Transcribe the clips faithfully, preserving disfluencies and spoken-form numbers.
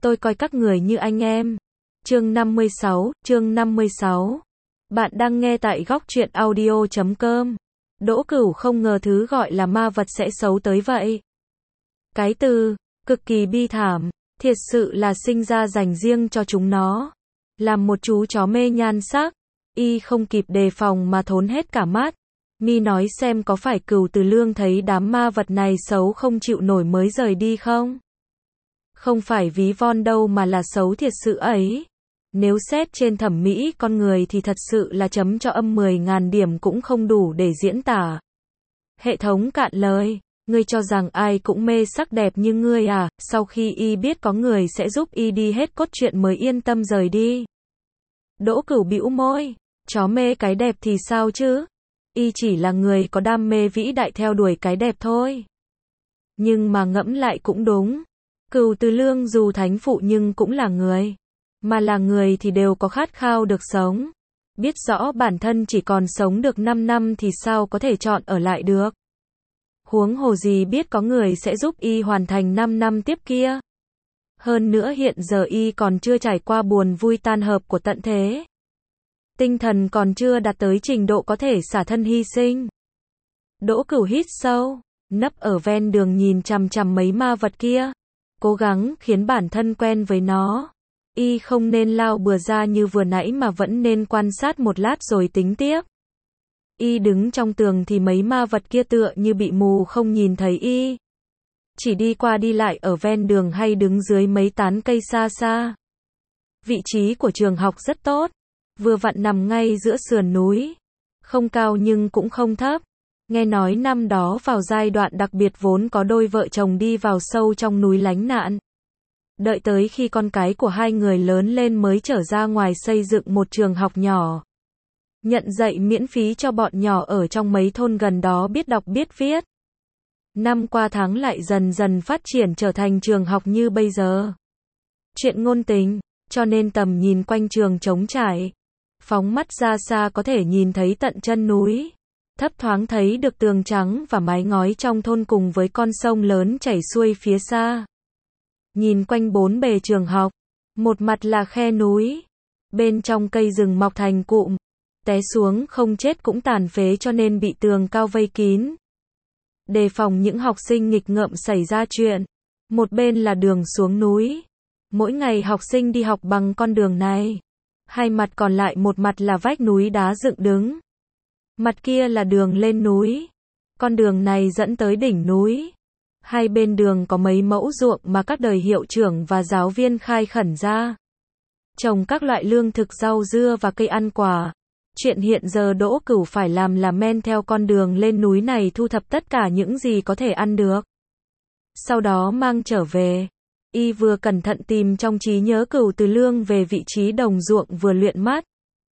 tôi coi các người như anh em. Chương năm mươi sáu, chương năm mươi sáu. Bạn đang nghe tại góc truyện audio chấm com. Đỗ Cửu không ngờ thứ gọi là ma vật sẽ xấu tới vậy. Cái từ, cực kỳ bi thảm, thiệt sự là sinh ra dành riêng cho chúng nó. Làm một chú chó mê nhan sắc, y không kịp đề phòng mà thốn hết cả mắt. Mi nói xem có phải Cửu Từ Lương thấy đám ma vật này xấu không chịu nổi mới rời đi không? Không phải ví von đâu mà là xấu thiệt sự ấy. Nếu xét trên thẩm mỹ con người thì thật sự là chấm cho âm mười ngàn điểm cũng không đủ để diễn tả. Hệ thống cạn lời, ngươi cho rằng ai cũng mê sắc đẹp như ngươi à? Sau khi y biết có người sẽ giúp y đi hết cốt truyện mới yên tâm rời đi. Đỗ Cửu bĩu môi, chó mê cái đẹp thì sao chứ? Y chỉ là người có đam mê vĩ đại theo đuổi cái đẹp thôi. Nhưng mà ngẫm lại cũng đúng. Cửu Từ Lương dù thánh phụ nhưng cũng là người. Mà là người thì đều có khát khao được sống. Biết rõ bản thân chỉ còn sống được năm năm thì sao có thể chọn ở lại được. Huống hồ gì biết có người sẽ giúp y hoàn thành năm năm tiếp kia. Hơn nữa hiện giờ y còn chưa trải qua buồn vui tan hợp của tận thế. Tinh thần còn chưa đạt tới trình độ có thể xả thân hy sinh. Đỗ Cửu hít sâu, nấp ở ven đường nhìn chằm chằm mấy ma vật kia. Cố gắng khiến bản thân quen với nó. Y không nên lao bừa ra như vừa nãy mà vẫn nên quan sát một lát rồi tính tiếp. Y đứng trong tường thì mấy ma vật kia tựa như bị mù không nhìn thấy y. Chỉ đi qua đi lại ở ven đường hay đứng dưới mấy tán cây xa xa. Vị trí của trường học rất tốt. Vừa vặn nằm ngay giữa sườn núi. Không cao nhưng cũng không thấp. Nghe nói năm đó vào giai đoạn đặc biệt vốn có đôi vợ chồng đi vào sâu trong núi lánh nạn. Đợi tới khi con cái của hai người lớn lên mới trở ra ngoài xây dựng một trường học nhỏ. Nhận dạy miễn phí cho bọn nhỏ ở trong mấy thôn gần đó biết đọc biết viết. Năm qua tháng lại dần dần phát triển trở thành trường học như bây giờ. Chuyện ngôn tình, cho nên tầm nhìn quanh trường trống trải. Phóng mắt ra xa có thể nhìn thấy tận chân núi. Thấp thoáng thấy được tường trắng và mái ngói trong thôn cùng với con sông lớn chảy xuôi phía xa. Nhìn quanh bốn bề trường học, một mặt là khe núi, bên trong cây rừng mọc thành cụm, té xuống không chết cũng tàn phế cho nên bị tường cao vây kín. Đề phòng những học sinh nghịch ngợm xảy ra chuyện. Một bên là đường xuống núi. Mỗi ngày học sinh đi học bằng con đường này. Hai mặt còn lại một mặt là vách núi đá dựng đứng. Mặt kia là đường lên núi. Con đường này dẫn tới đỉnh núi. Hai bên đường có mấy mẫu ruộng mà các đời hiệu trưởng và giáo viên khai khẩn ra. Trồng các loại lương thực rau dưa và cây ăn quả. Chuyện hiện giờ Đỗ Cửu phải làm là men theo con đường lên núi này thu thập tất cả những gì có thể ăn được. Sau đó mang trở về. Y vừa cẩn thận tìm trong trí nhớ Cửu Từ Lương về vị trí đồng ruộng vừa luyện mắt.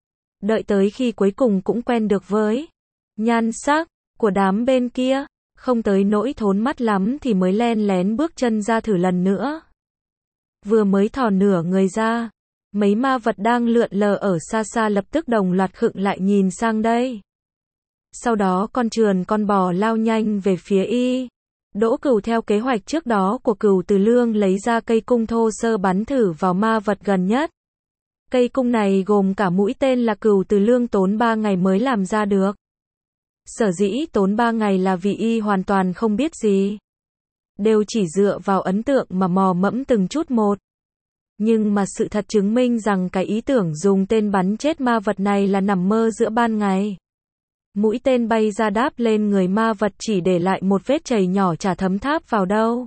Đợi tới khi cuối cùng cũng quen được với nhan sắc của đám bên kia. Không tới nỗi thốn mắt lắm thì mới len lén bước chân ra thử lần nữa. Vừa mới thò nửa người ra, mấy ma vật đang lượn lờ ở xa xa lập tức đồng loạt khựng lại nhìn sang đây. Sau đó con trườn con bò lao nhanh về phía y. Đỗ Cửu theo kế hoạch trước đó của Cửu Từ Lương lấy ra cây cung thô sơ bắn thử vào ma vật gần nhất. Cây cung này gồm cả mũi tên là Cửu Từ Lương tốn ba ngày mới làm ra được. Sở dĩ tốn ba ngày là vì y hoàn toàn không biết gì. Đều chỉ dựa vào ấn tượng mà mò mẫm từng chút một. Nhưng mà sự thật chứng minh rằng cái ý tưởng dùng tên bắn chết ma vật này là nằm mơ giữa ban ngày. Mũi tên bay ra đáp lên người ma vật chỉ để lại một vết chảy nhỏ chả thấm tháp vào đâu.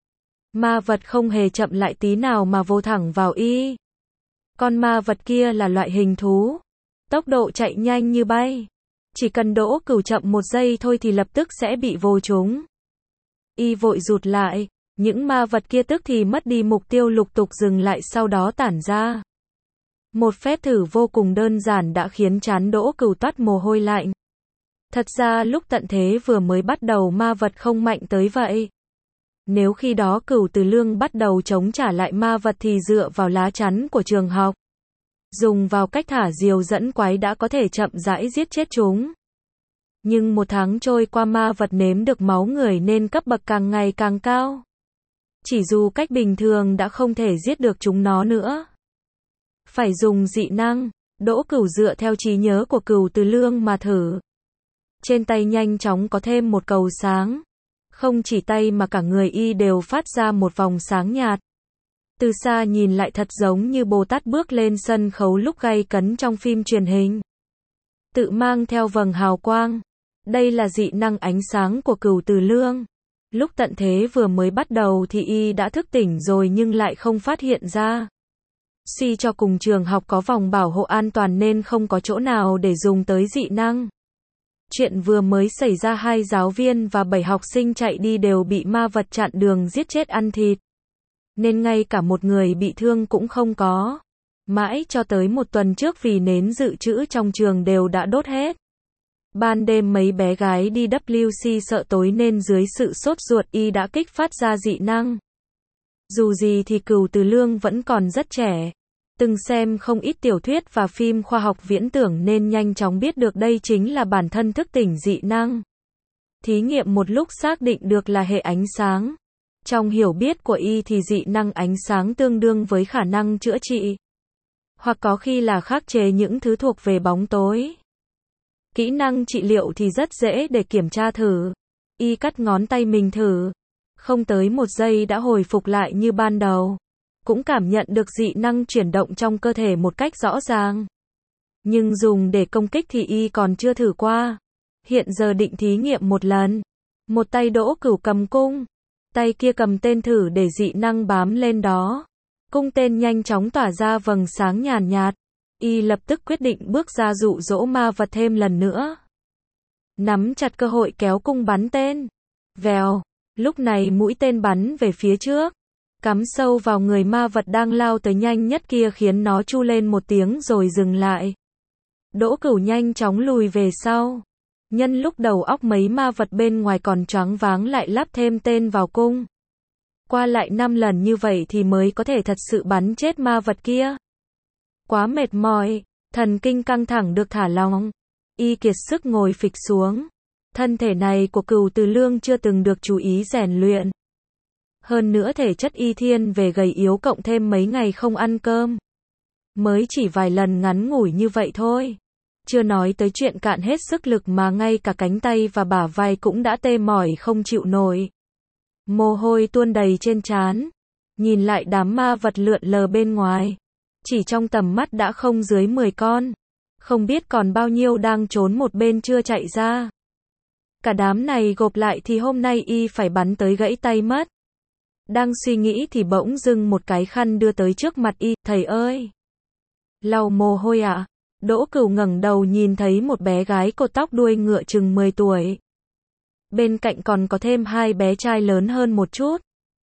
Ma vật không hề chậm lại tí nào mà vô thẳng vào y. Con ma vật kia là loại hình thú. Tốc độ chạy nhanh như bay. Chỉ cần Đỗ Cửu chậm một giây thôi thì lập tức sẽ bị vô trúng. Y vội rụt lại, những ma vật kia tức thì mất đi mục tiêu lục tục dừng lại sau đó tản ra. Một phép thử vô cùng đơn giản đã khiến trán Đỗ Cửu toát mồ hôi lạnh. Thật ra lúc tận thế vừa mới bắt đầu ma vật không mạnh tới vậy. Nếu khi đó Cửu Từ Lương bắt đầu chống trả lại ma vật thì dựa vào lá chắn của trường học. Dùng vào cách thả diều dẫn quái đã có thể chậm rãi giết chết chúng. Nhưng một tháng trôi qua ma vật nếm được máu người nên cấp bậc càng ngày càng cao. Chỉ dù cách bình thường đã không thể giết được chúng nó nữa. Phải dùng dị năng, Đỗ Cửu dựa theo trí nhớ của Cửu Từ Lương mà thử. Trên tay nhanh chóng có thêm một cầu sáng. Không chỉ tay mà cả người y đều phát ra một vòng sáng nhạt. Từ xa nhìn lại thật giống như Bồ Tát bước lên sân khấu lúc gay cấn trong phim truyền hình. Tự mang theo vầng hào quang. Đây là dị năng ánh sáng của Cửu Từ Lương. Lúc tận thế vừa mới bắt đầu thì y đã thức tỉnh rồi nhưng lại không phát hiện ra. Suy cho cùng trường học có vòng bảo hộ an toàn nên không có chỗ nào để dùng tới dị năng. Chuyện vừa mới xảy ra, hai giáo viên và bảy học sinh chạy đi đều bị ma vật chặn đường giết chết ăn thịt. Nên ngay cả một người bị thương cũng không có. Mãi cho tới một tuần trước vì nến dự trữ trong trường đều đã đốt hết. Ban đêm mấy bé gái đi vê kép xê sợ tối nên dưới sự sốt ruột y đã kích phát ra dị năng. Dù gì thì Cửu Từ Lương vẫn còn rất trẻ. Từng xem không ít tiểu thuyết và phim khoa học viễn tưởng nên nhanh chóng biết được đây chính là bản thân thức tỉnh dị năng. Thí nghiệm một lúc xác định được là hệ ánh sáng. Trong hiểu biết của y thì dị năng ánh sáng tương đương với khả năng chữa trị. Hoặc có khi là khắc chế những thứ thuộc về bóng tối. Kỹ năng trị liệu thì rất dễ để kiểm tra thử. Y cắt ngón tay mình thử. Không tới một giây đã hồi phục lại như ban đầu. Cũng cảm nhận được dị năng chuyển động trong cơ thể một cách rõ ràng. Nhưng dùng để công kích thì y còn chưa thử qua. Hiện giờ định thí nghiệm một lần. Một tay Đỗ Cửu cầm cung. Tay kia cầm tên thử để dị năng bám lên đó. Cung tên nhanh chóng tỏa ra vầng sáng nhàn nhạt. Y lập tức quyết định bước ra dụ dỗ ma vật thêm lần nữa. Nắm chặt cơ hội kéo cung bắn tên. Vèo. Lúc này mũi tên bắn về phía trước. Cắm sâu vào người ma vật đang lao tới nhanh nhất kia khiến nó chu lên một tiếng rồi dừng lại. Đỗ Cửu nhanh chóng lùi về sau. Nhân lúc đầu óc mấy ma vật bên ngoài còn choáng váng lại lắp thêm tên vào cung. Qua lại năm lần như vậy thì mới có thể thật sự bắn chết ma vật kia. Quá mệt mỏi, thần kinh căng thẳng được thả lỏng. Y kiệt sức ngồi phịch xuống. Thân thể này của Cửu Từ Lương chưa từng được chú ý rèn luyện. Hơn nữa thể chất y thiên về gầy yếu cộng thêm mấy ngày không ăn cơm. Mới chỉ vài lần ngắn ngủi như vậy thôi. Chưa nói tới chuyện cạn hết sức lực mà ngay cả cánh tay và bả vai cũng đã tê mỏi không chịu nổi. Mồ hôi tuôn đầy trên trán. Nhìn lại đám ma vật lượn lờ bên ngoài. Chỉ trong tầm mắt đã không dưới mười con. Không biết còn bao nhiêu đang trốn một bên chưa chạy ra. Cả đám này gộp lại thì hôm nay y phải bắn tới gãy tay mất. Đang suy nghĩ thì bỗng dưng một cái khăn đưa tới trước mặt y, thầy ơi! Lau mồ hôi ạ. À? Đỗ Cửu ngẩng đầu nhìn thấy một bé gái cột tóc đuôi ngựa chừng mười tuổi. Bên cạnh còn có thêm hai bé trai lớn hơn một chút.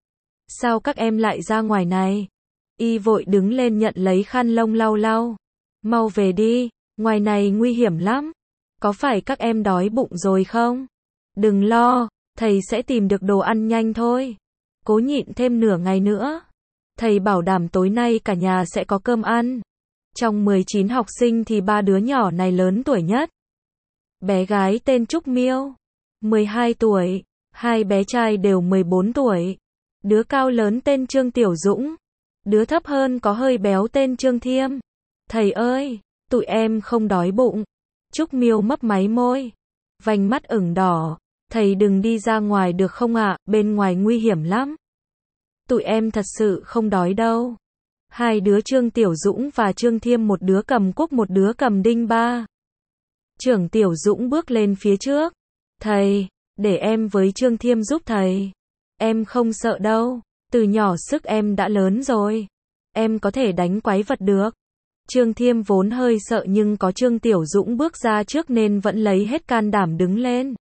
Sao các em lại ra ngoài này? Y vội đứng lên nhận lấy khăn lông lau lau. Mau về đi, ngoài này nguy hiểm lắm. Có phải các em đói bụng rồi không? Đừng lo, thầy sẽ tìm được đồ ăn nhanh thôi. Cố nhịn thêm nửa ngày nữa. Thầy bảo đảm tối nay cả nhà sẽ có cơm ăn. Trong mười chín học sinh thì ba đứa nhỏ này lớn tuổi nhất. Bé gái tên Trúc Miêu, mười hai tuổi, hai bé trai đều mười bốn tuổi. Đứa cao lớn tên Trương Tiểu Dũng, đứa thấp hơn có hơi béo tên Trương Thiêm. Thầy ơi, tụi em không đói bụng. Trúc Miêu mấp máy môi, vành mắt ửng đỏ. Thầy đừng đi ra ngoài được không ạ, à? Bên ngoài nguy hiểm lắm. Tụi em thật sự không đói đâu. Hai đứa Trương Tiểu Dũng và Trương Thiêm, một đứa cầm cuốc một đứa cầm đinh ba. Trưởng Tiểu Dũng bước lên phía trước. Thầy, để em với Trương Thiêm giúp thầy. Em không sợ đâu. Từ nhỏ sức em đã lớn rồi. Em có thể đánh quái vật được. Trương Thiêm vốn hơi sợ nhưng có Trương Tiểu Dũng bước ra trước nên vẫn lấy hết can đảm đứng lên.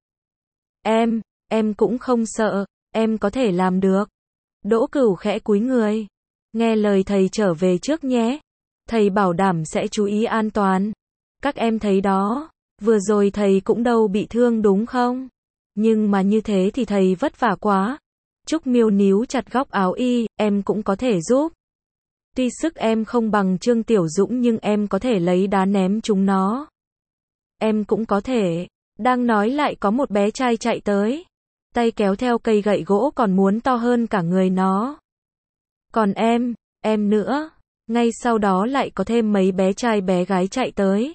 Em, em cũng không sợ, em có thể làm được. Đỗ Cửu khẽ cúi người. Nghe lời thầy trở về trước nhé. Thầy bảo đảm sẽ chú ý an toàn. Các em thấy đó, vừa rồi thầy cũng đâu bị thương đúng không? Nhưng mà như thế thì thầy vất vả quá. Trúc Miêu níu chặt góc áo y, em cũng có thể giúp. Tuy sức em không bằng Trương Tiểu Dũng nhưng em có thể lấy đá ném chúng nó. Em cũng có thể. Đang nói lại có một bé trai chạy tới. tay kéo theo cây gậy gỗ còn muốn to hơn cả người nó. Còn em, em nữa. Ngay sau đó lại có thêm mấy bé trai bé gái chạy tới.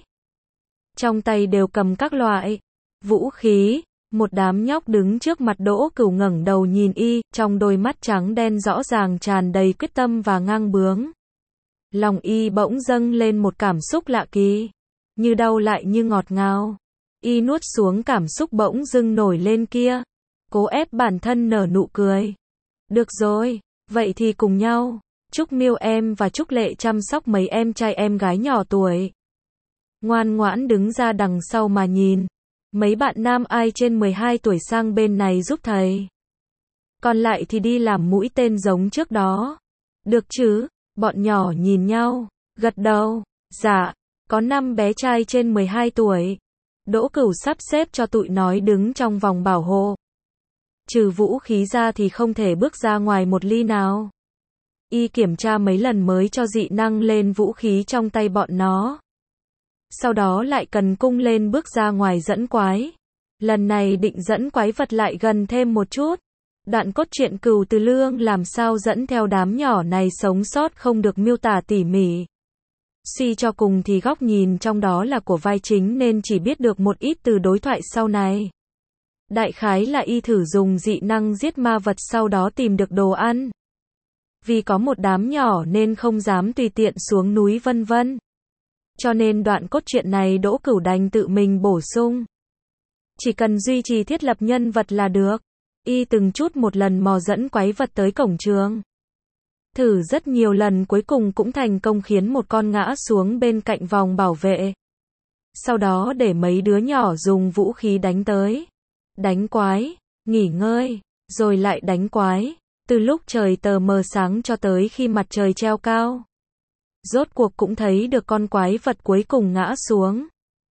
Trong tay đều cầm các loại vũ khí. Một đám nhóc đứng trước mặt Đỗ Cửu ngẩng đầu nhìn y, trong đôi mắt trắng đen rõ ràng tràn đầy quyết tâm và ngang bướng. Lòng y bỗng dâng lên một cảm xúc lạ kỳ, như đau lại như ngọt ngào. Y nuốt xuống cảm xúc bỗng dưng nổi lên kia, cố ép bản thân nở nụ cười. Được rồi, vậy thì cùng nhau. Trúc Miêu em và Trúc Lệ chăm sóc mấy em trai em gái nhỏ tuổi. Ngoan ngoãn đứng ra đằng sau mà nhìn. Mấy bạn nam ai trên mười hai tuổi sang bên này giúp thầy. Còn lại thì đi làm mũi tên giống trước đó. Được chứ? Bọn nhỏ nhìn nhau, gật đầu. Dạ, có năm bé trai trên mười hai tuổi. Đỗ Cửu sắp xếp cho tụi nói đứng trong vòng bảo hộ. Trừ vũ khí ra thì không thể bước ra ngoài một ly nào. Y kiểm tra mấy lần mới cho dị năng lên vũ khí trong tay bọn nó. Sau đó lại cần cung lên bước ra ngoài dẫn quái. Lần này định dẫn quái vật lại gần thêm một chút. Đoạn cốt truyện Cừu Từ Lương làm sao dẫn theo đám nhỏ này sống sót không được miêu tả tỉ mỉ. Suy cho cùng thì góc nhìn trong đó là của vai chính nên chỉ biết được một ít từ đối thoại sau này. Đại khái là y thử dùng dị năng giết ma vật sau đó tìm được đồ ăn. Vì có một đám nhỏ nên không dám tùy tiện xuống núi vân vân. Cho nên đoạn cốt truyện này Đỗ Cửu đành tự mình bổ sung. Chỉ cần duy trì thiết lập nhân vật là được. Y từng chút một lần mò dẫn quái vật tới cổng trường. Thử rất nhiều lần cuối cùng cũng thành công khiến một con ngã xuống bên cạnh vòng bảo vệ. Sau đó để mấy đứa nhỏ dùng vũ khí đánh tới. Đánh quái, nghỉ ngơi, rồi lại đánh quái. Từ lúc trời tờ mờ sáng cho tới khi mặt trời treo cao. Rốt cuộc cũng thấy được con quái vật cuối cùng ngã xuống.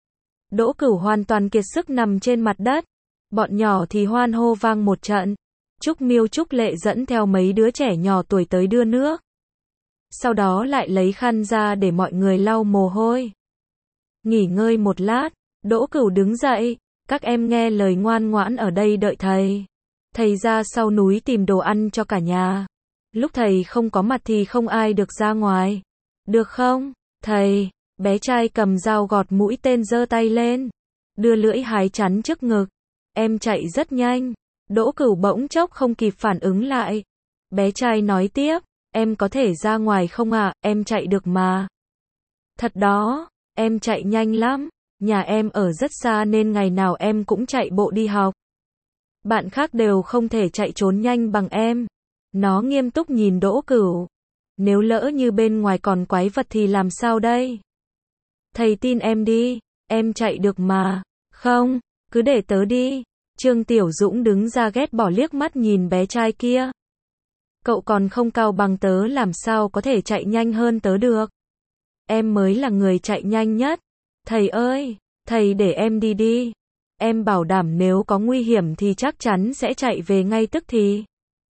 Đỗ Cửu hoàn toàn kiệt sức nằm trên mặt đất. Bọn nhỏ thì hoan hô vang một trận. Trúc Miêu Trúc Lệ dẫn theo mấy đứa trẻ nhỏ tuổi tới đưa nước. Sau đó lại lấy khăn ra để mọi người lau mồ hôi. Nghỉ ngơi một lát, Đỗ Cửu đứng dậy. Các em nghe lời ngoan ngoãn ở đây đợi thầy. Thầy ra sau núi tìm đồ ăn cho cả nhà. Lúc thầy không có mặt thì không ai được ra ngoài. Được không, thầy? Bé trai cầm dao gọt mũi tên giơ tay lên. Đưa lưỡi hái chắn trước ngực. Em chạy rất nhanh. Đỗ Cửu bỗng chốc không kịp phản ứng lại. Bé trai nói tiếp. Em có thể ra ngoài không ạ? À? Em chạy được mà. Thật đó, em chạy nhanh lắm. Nhà em ở rất xa nên ngày nào em cũng chạy bộ đi học. Bạn khác đều không thể chạy trốn nhanh bằng em. Nó nghiêm túc nhìn Đỗ Cửu. Nếu lỡ như bên ngoài còn quái vật thì làm sao đây? Thầy tin em đi, em chạy được mà. Không, cứ để tớ đi. Trương Tiểu Dũng đứng ra ghét bỏ liếc mắt nhìn bé trai kia. Cậu còn không cao bằng tớ làm sao có thể chạy nhanh hơn tớ được. Em mới là người chạy nhanh nhất. Thầy ơi, thầy để em đi đi. Em bảo đảm nếu có nguy hiểm thì chắc chắn sẽ chạy về ngay tức thì.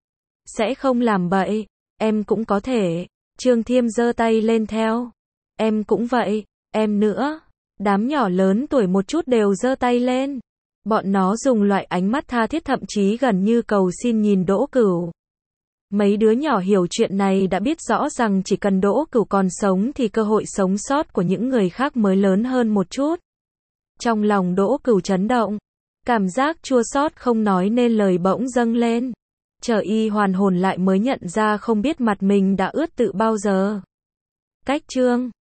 Sẽ không làm bậy, em cũng có thể. Trương Thiêm giơ tay lên theo. Em cũng vậy, em nữa. Đám nhỏ lớn tuổi một chút đều giơ tay lên. Bọn nó dùng loại ánh mắt tha thiết thậm chí gần như cầu xin nhìn Đỗ Cửu. Mấy đứa nhỏ hiểu chuyện này đã biết rõ rằng chỉ cần Đỗ Cửu còn sống thì cơ hội sống sót của những người khác mới lớn hơn một chút. Trong lòng Đỗ Cửu chấn động. Cảm giác chua xót không nói nên lời bỗng dâng lên. Chờ y hoàn hồn lại mới nhận ra không biết mặt mình đã ướt từ bao giờ. Cách chương